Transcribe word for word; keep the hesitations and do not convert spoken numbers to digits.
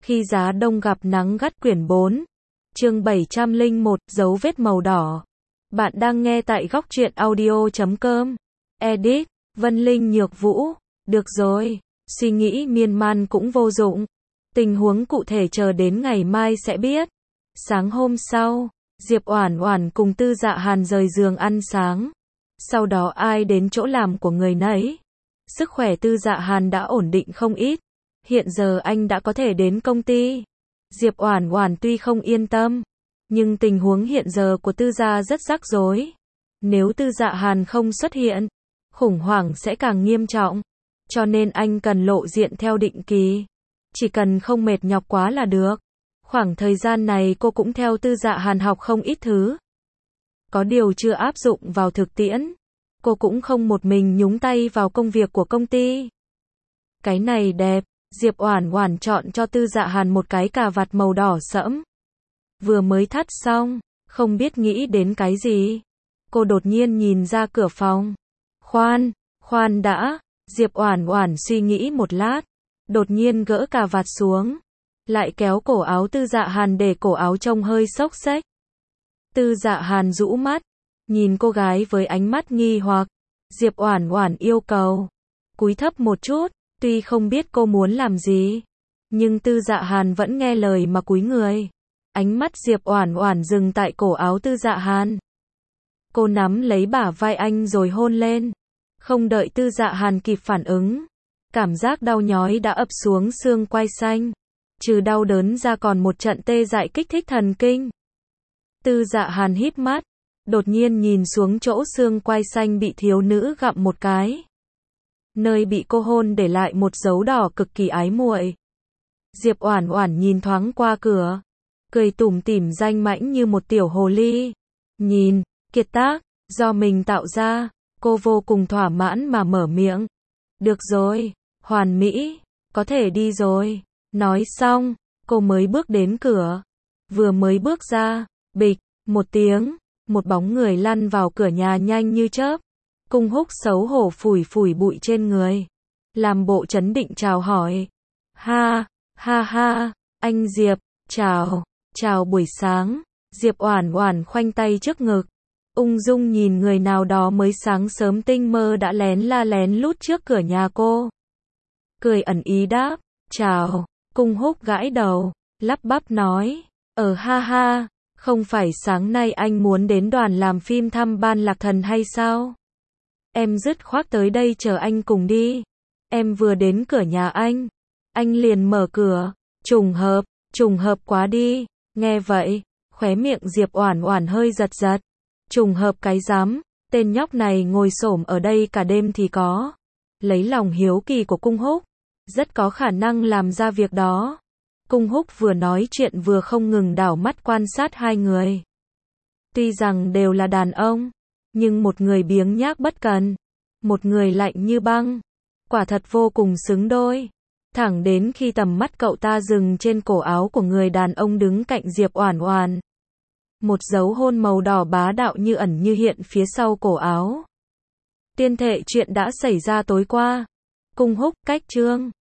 Khi giá đông gặp nắng gắt quyển bốn. Chương bảy trăm lẻ một, dấu vết màu đỏ. Bạn đang nghe tại góc truyện audio chấm com. Edit, Vân Linh Nhược Vũ. Được rồi, suy nghĩ miên man cũng vô dụng. Tình huống cụ thể chờ đến ngày mai sẽ biết. Sáng hôm sau, Diệp Oản Oản cùng Tư Dạ Hàn rời giường ăn sáng. Sau đó ai đến chỗ làm của người nấy. Sức khỏe Tư Dạ Hàn đã ổn định không ít. Hiện giờ anh đã có thể đến công ty. Diệp Oản Oản tuy không yên tâm, nhưng tình huống hiện giờ của Tư gia rất rắc rối. Nếu Tư Dạ Hàn không xuất hiện, khủng hoảng sẽ càng nghiêm trọng. Cho nên anh cần lộ diện theo định kỳ. Chỉ cần không mệt nhọc quá là được. Khoảng thời gian này cô cũng theo Tư Dạ Hàn học không ít thứ. Có điều chưa áp dụng vào thực tiễn. Cô cũng không một mình nhúng tay vào công việc của công ty. Cái này đẹp. Diệp Oản Oản chọn cho Tư Dạ Hàn một cái cà vạt màu đỏ sẫm. Vừa mới thắt xong, không biết nghĩ đến cái gì. Cô đột nhiên nhìn ra cửa phòng. Khoan, khoan đã. Diệp Oản Oản suy nghĩ một lát, đột nhiên gỡ cà vạt xuống, lại kéo cổ áo Tư Dạ Hàn để cổ áo trông hơi xốc xếch. Tư Dạ Hàn rũ mắt, nhìn cô gái với ánh mắt nghi hoặc. Diệp Oản Oản yêu cầu, cúi thấp một chút. Tuy không biết cô muốn làm gì, nhưng Tư Dạ Hàn vẫn nghe lời mà cúi người. Ánh mắt Diệp Oản Oản dừng tại cổ áo Tư Dạ Hàn. Cô nắm lấy bả vai anh rồi hôn lên. Không đợi Tư Dạ Hàn kịp phản ứng, cảm giác đau nhói đã ập xuống xương quai xanh. Trừ đau đớn ra còn một trận tê dại kích thích thần kinh. Tư Dạ Hàn híp mắt, đột nhiên nhìn xuống chỗ xương quai xanh bị thiếu nữ gặm một cái. Nơi bị cô hôn để lại một dấu đỏ cực kỳ ái muội. Diệp Oản Oản nhìn thoáng qua cửa, cười tủm tỉm danh mãnh như một tiểu hồ ly. Nhìn, kiệt tác, do mình tạo ra, cô vô cùng thỏa mãn mà mở miệng. Được rồi, hoàn mỹ, có thể đi rồi. Nói xong, cô mới bước đến cửa. Vừa mới bước ra, bịch, một tiếng, một bóng người lăn vào cửa nhà nhanh như chớp. Cung Húc xấu hổ phủi phủi bụi trên người, làm bộ trấn định chào hỏi. Ha, ha ha, anh Diệp, chào, chào buổi sáng. Diệp Oản Oản khoanh tay trước ngực, ung dung nhìn người nào đó mới sáng sớm tinh mơ đã lén la lén lút trước cửa nhà cô. Cười ẩn ý đáp, chào. Cung Húc gãi đầu, lắp bắp nói, ờ ha ha, không phải sáng nay anh muốn đến đoàn làm phim thăm Ban Lạc Thần hay sao? Em dứt khoát tới đây chờ anh cùng đi. Em vừa đến cửa nhà anh, anh liền mở cửa. Trùng hợp, trùng hợp quá đi. Nghe vậy, khóe miệng Diệp Oản Oản hơi giật giật. Trùng hợp cái rắm, tên nhóc này ngồi xổm ở đây cả đêm thì có. Lấy lòng hiếu kỳ của Cung Húc, rất có khả năng làm ra việc đó. Cung Húc vừa nói chuyện vừa không ngừng đảo mắt quan sát hai người. Tuy rằng đều là đàn ông, nhưng một người biếng nhác bất cần, một người lạnh như băng. Quả thật vô cùng xứng đôi. Thẳng đến khi tầm mắt cậu ta dừng trên cổ áo của người đàn ông đứng cạnh Diệp Oản Oản. Một dấu hôn màu đỏ bá đạo như ẩn như hiện phía sau cổ áo. Tiên thể chuyện đã xảy ra tối qua. Cung Húc, cách chương.